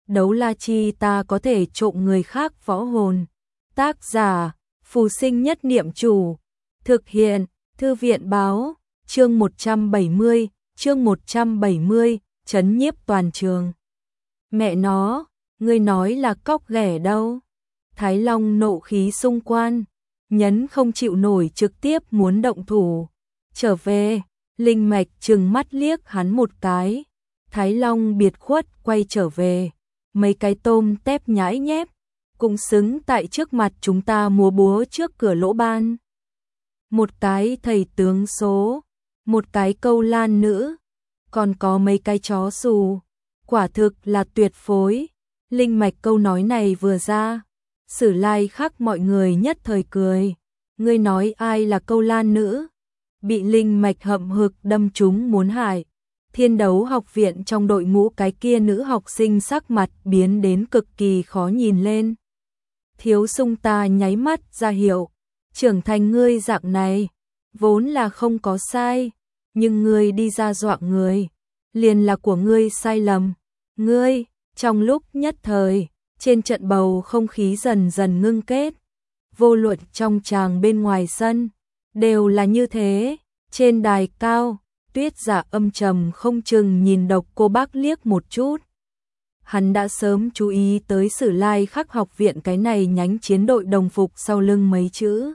đấu la chi ta có thể trộm người khác võ hồn. Tác giả, Phù Sinh Nhất Niệm Chủ. Thực hiện, Thư viện báo, chương 170, trấn nhiếp toàn trường. Mẹ nó, ngươi nói là cóc ghẻ đâu? Thái Long nộ khí xung quan, nhấn không chịu nổi trực tiếp muốn động thủ. Trở về, Linh Mạch trừng mắt liếc hắn một cái. Thái Long biệt khuất quay trở về. Mấy cái tôm tép nhãi nhép, cũng xứng tại trước mặt chúng ta múa búa trước cửa lỗ ban. Một cái thầy tướng số, một cái câu lan nữ, còn có mấy cái chó xù. Quả thực là tuyệt phối. Linh Mạch câu nói này vừa ra, Sử Lai Khắc mọi người nhất thời cười. Ngươi nói ai là câu lan nữ? Bị Linh Mạch hậm hực đâm trúng muốn hại. Thiên Đấu Học viện trong đội ngũ cái kia nữ học sinh sắc mặt biến đến cực kỳ khó nhìn lên. Thiếu Sung ta nháy mắt ra hiệu, trưởng thành ngươi dạng này, vốn là không có sai, nhưng ngươi đi ra dọa người, liền là của ngươi sai lầm. Ngươi, trong lúc nhất thời, trên trận bầu không khí dần dần ngưng kết, vô luận trong tràng bên ngoài sân, đều là như thế. Trên đài cao, Tuyết Dạ âm trầm không chừng nhìn Độc Cô Bác liếc một chút. Hắn đã sớm chú ý tới Sử Lai Khắc học viện cái này nhánh chiến đội đồng phục sau lưng mấy chữ.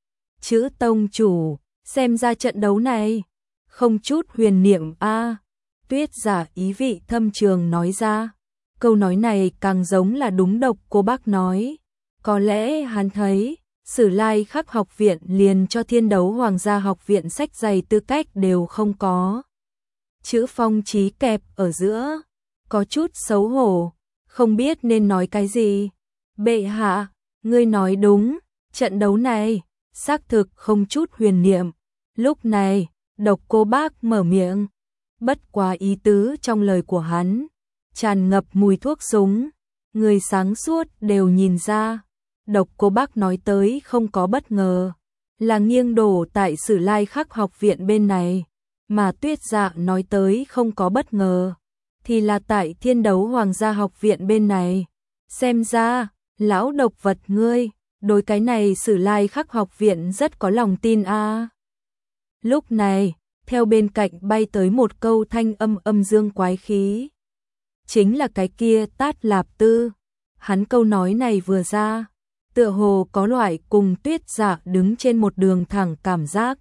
Chữ tông chủ, xem ra trận đấu này, không chút huyền niệm a. Tuyết Dạ ý vị thâm trường nói ra. Câu nói này càng giống là đúng Độc Cô Bác nói. Có lẽ hắn thấy Sử Lai Khắc học viện liền cho Thiên Đấu Hoàng gia học viện sách dày tư cách đều không có. Chữ phong chí kẹp ở giữa, có chút xấu hổ, không biết nên nói cái gì. Bệ hạ, ngươi nói đúng, trận đấu này, xác thực không chút huyền niệm. Lúc này, Độc Cô Bác mở miệng, bất quá ý tứ trong lời của hắn, tràn ngập mùi thuốc súng, người sáng suốt đều nhìn ra. Độc Cô Bác nói tới không có bất ngờ, là nghiêng đổ tại Sử Lai Khắc học viện bên này, mà Tuyết Dạ nói tới không có bất ngờ, thì là tại Thiên Đấu Hoàng gia học viện bên này. Xem ra, lão độc vật ngươi, đối cái này Sử Lai Khắc học viện rất có lòng tin a. Lúc này, theo bên cạnh bay tới một câu thanh âm âm dương quái khí. Chính là cái kia Tát Lạp Tư. Hắn câu nói này vừa ra, tựa hồ có loại cùng Tuyết Dạ đứng trên một đường thẳng cảm giác.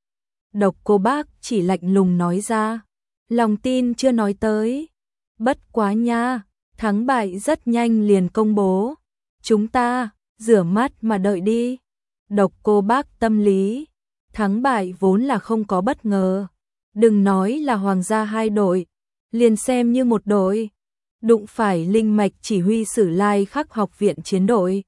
Độc Cô Bác chỉ lạnh lùng nói ra, lòng tin chưa nói tới. Bất quá nha, thắng bại rất nhanh liền công bố. Chúng ta, rửa mắt mà đợi đi. Độc Cô Bác tâm lý, thắng bại vốn là không có bất ngờ. Đừng nói là hoàng gia hai đội, liền xem như một đội, đụng phải Linh Mạch chỉ huy Sử Lai Khắc học viện chiến đội,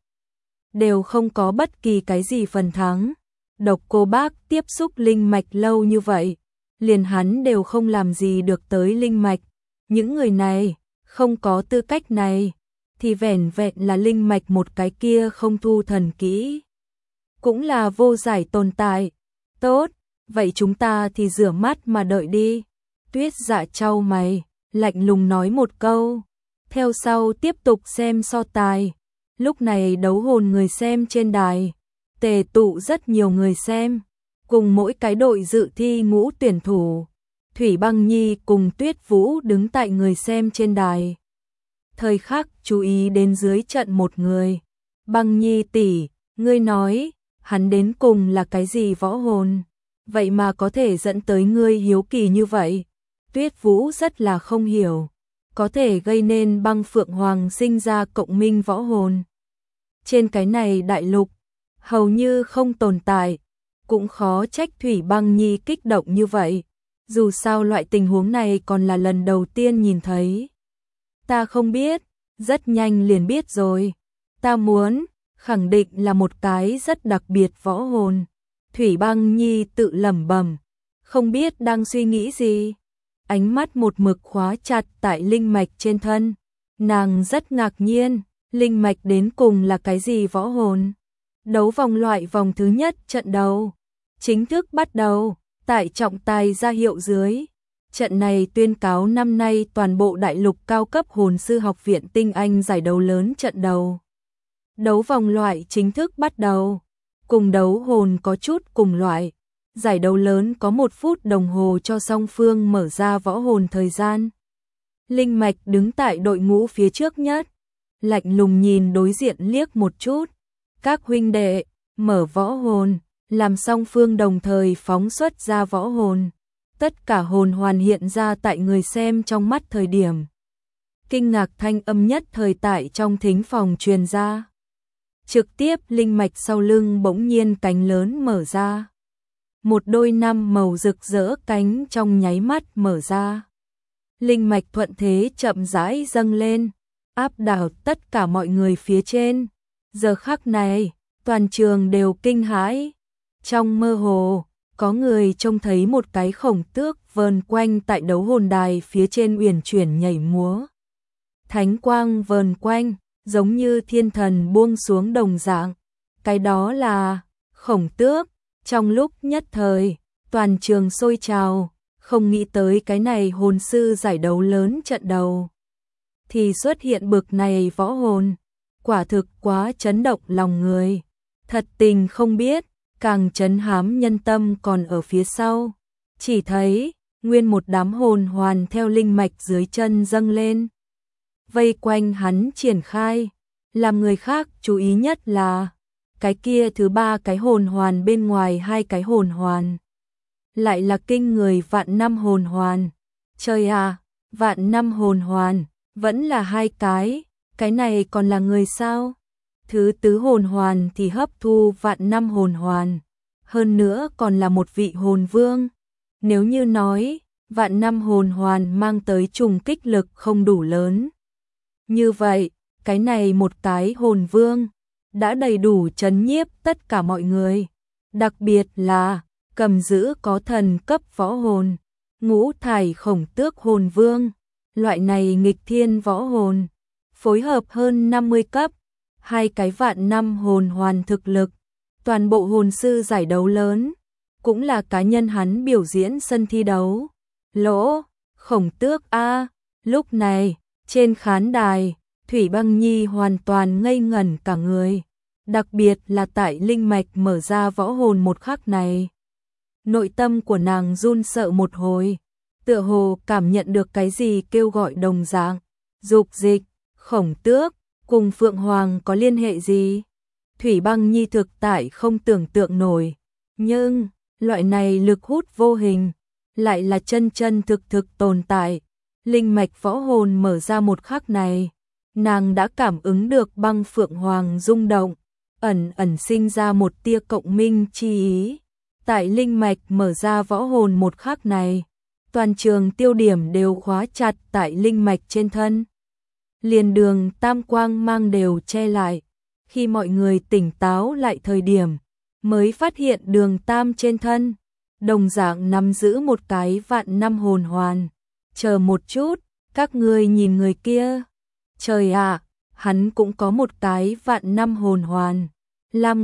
đều không có bất kỳ cái gì phần thắng. Độc Cô Bác tiếp xúc Linh Mạch lâu như vậy, liền hắn đều không làm gì được tới Linh Mạch. Những người này, không có tư cách này, thì vẻn vẹn là Linh Mạch một cái kia không thu thần kỹ, cũng là vô giải tồn tại. Tốt, vậy chúng ta thì rửa mắt mà đợi đi. Tuyết Dạ chau mày, lạnh lùng nói một câu, theo sau tiếp tục xem so tài. Lúc này đấu hồn người xem trên đài, tề tụ rất nhiều người xem, cùng mỗi cái đội dự thi ngũ tuyển thủ. Thủy Băng Nhi cùng Tuyết Vũ đứng tại người xem trên đài. Thời khắc chú ý đến dưới trận một người. Băng Nhi tỷ, ngươi nói, hắn đến cùng là cái gì võ hồn? Vậy mà có thể dẫn tới ngươi hiếu kỳ như vậy. Tuyết Vũ rất là không hiểu. Có thể gây nên Băng Phượng Hoàng sinh ra cộng minh võ hồn. Trên cái này đại lục, hầu như không tồn tại. Cũng khó trách Thủy Băng Nhi kích động như vậy. Dù sao loại tình huống này còn là lần đầu tiên nhìn thấy. Ta không biết, rất nhanh liền biết rồi. Ta muốn, khẳng định là một cái rất đặc biệt võ hồn. Thủy Băng Nhi tự lẩm bẩm, không biết đang suy nghĩ gì. Ánh mắt một mực khóa chặt tại Linh Mạch trên thân. Nàng rất ngạc nhiên, Linh Mạch đến cùng là cái gì võ hồn. Đấu vòng loại vòng thứ nhất trận đấu chính thức bắt đầu. Tại trọng tài ra hiệu dưới, Trận này tuyên cáo năm nay toàn bộ đại lục cao cấp hồn sư học viện tinh anh giải đấu lớn trận đầu. Đấu vòng loại chính thức bắt đầu. Cùng đấu hồn có chút cùng loại. Giải đấu lớn có 1 phút đồng hồ cho song phương mở ra võ hồn thời gian. Linh Mạch đứng tại đội ngũ phía trước nhất, lạnh lùng nhìn đối diện liếc một chút. Các huynh đệ, mở võ hồn, làm song phương đồng thời phóng xuất ra võ hồn. Tất cả hồn hoàn hiện ra tại người xem trong mắt thời điểm. Kinh ngạc thanh âm nhất thời tại trong thính phòng truyền ra. Trực tiếp linh mạch sau lưng bỗng nhiên cánh lớn mở ra. Một đôi 5 màu rực rỡ cánh trong nháy mắt mở ra. Linh mạch thuận thế chậm rãi dâng lên, áp đảo tất cả mọi người phía trên. Giờ khắc này, toàn trường đều kinh hãi. Trong mơ hồ, có người trông thấy một cái khổng tước vờn quanh tại đấu hồn đài phía trên uyển chuyển nhảy múa. Thánh quang vờn quanh, giống như thiên thần buông xuống đồng dạng. Cái đó là khổng tước. Trong lúc nhất thời, toàn trường sôi trào, không nghĩ tới cái này hồn sư giải đấu lớn trận đầu thì xuất hiện bực này võ hồn, quả thực quá chấn động lòng người. Thật tình không biết, càng chấn hám nhân tâm còn ở phía sau. Chỉ thấy, nguyên một đám hồn hoàn theo linh mạch dưới chân dâng lên. Vây quanh hắn triển khai, làm người khác chú ý nhất là cái kia thứ 3 cái hồn hoàn bên ngoài 2 cái hồn hoàn. Lại là kinh người vạn năm hồn hoàn. Trời à, vạn năm hồn hoàn, vẫn là 2 cái này còn là người sao? Thứ 4 hồn hoàn thì hấp thu vạn năm hồn hoàn. Hơn nữa còn là một vị hồn vương. Nếu như nói, vạn năm hồn hoàn mang tới trùng kích lực không đủ lớn. Như vậy, cái này một cái hồn vương đã đầy đủ trấn nhiếp tất cả mọi người. Đặc biệt là cầm giữ có thần cấp võ hồn, ngũ thải khổng tước hồn vương. Loại này nghịch thiên võ hồn, phối hợp hơn 50 cấp, 2 cái vạn năm hồn hoàn thực lực. Toàn bộ hồn sư giải đấu lớn, cũng là cá nhân hắn biểu diễn sân thi đấu. Lỗ, khổng tước A, lúc này, trên khán đài, Thủy Băng Nhi hoàn toàn ngây ngẩn cả người. Đặc biệt là tại linh mạch mở ra võ hồn một khắc này. Nội tâm của nàng run sợ một hồi, tựa hồ cảm nhận được cái gì kêu gọi đồng dạng. Dục dịch, khổng tước, cùng Phượng Hoàng có liên hệ gì? Thủy Băng Nhi thực tại không tưởng tượng nổi. Nhưng, loại này lực hút vô hình, lại là chân chân thực thực tồn tại. Linh mạch võ hồn mở ra một khắc này, nàng đã cảm ứng được băng Phượng Hoàng rung động, ẩn ẩn sinh ra một tia cộng minh chi ý. Tại linh mạch mở ra võ hồn một khắc này, toàn trường tiêu điểm đều khóa chặt tại linh mạch trên thân. Liền đường tam quang mang đều che lại. Khi mọi người tỉnh táo lại thời điểm, mới phát hiện đường tam trên thân, đồng dạng nắm giữ một cái vạn năm hồn hoàn. Chờ một chút, các ngươi nhìn người kia. Trời ạ, hắn cũng có một cái vạn năm hồn hoàn. Lam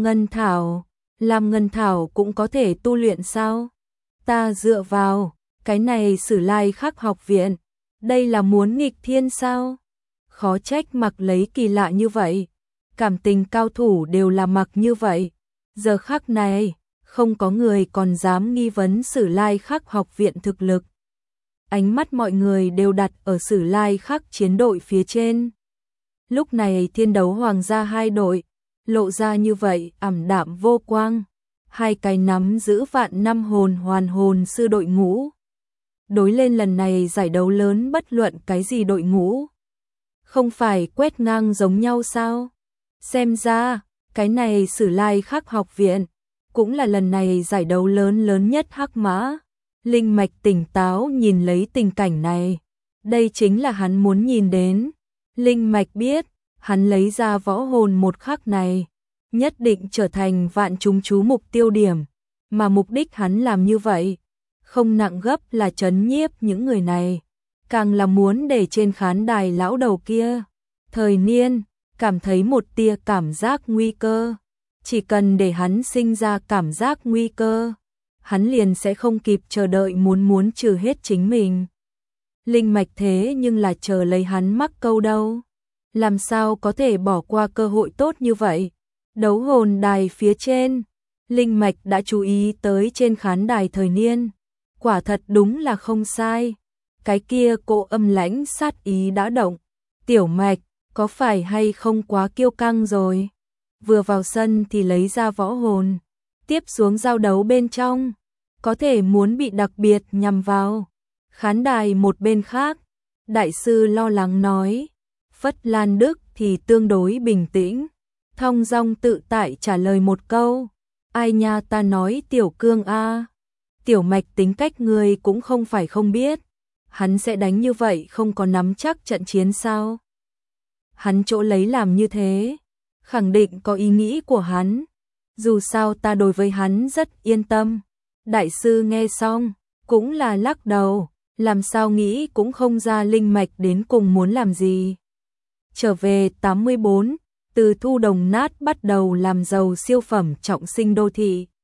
Ngân Thảo cũng có thể tu luyện sao? Ta dựa vào, cái này Sử Lai Khắc học viện, đây là muốn nghịch thiên sao? Khó trách mặc lấy kỳ lạ như vậy. Cảm tình cao thủ đều là mặc như vậy. Giờ khắc này, không có người còn dám nghi vấn Sử Lai Khắc học viện thực lực. Ánh mắt mọi người đều đặt ở Sử Lai Khắc chiến đội phía trên. Lúc này thiên đấu hoàng gia 2 đội, lộ ra như vậy ảm đạm vô quang. 2 cái nắm giữ vạn năm hồn hoàn hồn sư đội ngũ. Đối lên lần này giải đấu lớn bất luận cái gì đội ngũ. Không phải quét ngang giống nhau sao? Xem ra, cái này Sử Lai Khắc học viện, cũng là lần này giải đấu lớn nhất hắc mã. Linh mạch tỉnh táo nhìn lấy tình cảnh này. Đây chính là hắn muốn nhìn đến. Linh mạch biết, hắn lấy ra võ hồn một khắc này, nhất định trở thành vạn chúng chú mục tiêu điểm. Mà mục đích hắn làm như vậy, không nặng gấp là trấn nhiếp những người này, càng là muốn để trên khán đài lão đầu kia, Thời Niên, cảm thấy một tia cảm giác nguy cơ. Chỉ cần để hắn sinh ra cảm giác nguy cơ, hắn liền sẽ không kịp chờ đợi muốn trừ hết chính mình. Linh mạch thế nhưng là chờ lấy hắn mắc câu đâu. Làm sao có thể bỏ qua cơ hội tốt như vậy? Đấu hồn đài phía trên, Linh mạch đã chú ý tới trên khán đài thời niên. Quả thật đúng là không sai. Cái kia cỗ âm lãnh sát ý đã động. Tiểu mạch, có phải hay không quá kiêu căng rồi? Vừa vào sân thì lấy ra võ hồn. Tiếp xuống giao đấu bên trong. Có thể muốn bị đặc biệt nhằm vào. Khán đài một bên khác. Đại sư lo lắng nói. Phất Lan Đức thì tương đối bình tĩnh. Thong dong tự tại trả lời một câu. Ai nha, ta nói Tiểu Cương a. Tiểu mạch tính cách người cũng không phải không biết. Hắn sẽ đánh như vậy không có nắm chắc trận chiến sao? Hắn chỗ lấy làm như thế, khẳng định có ý nghĩ của hắn. Dù sao ta đối với hắn rất yên tâm. Đại sư nghe xong, cũng là lắc đầu, làm sao nghĩ cũng không ra linh mạch đến cùng muốn làm gì. Trở về 84, từ thu đồng nát bắt đầu làm giàu siêu phẩm trọng sinh đô thị.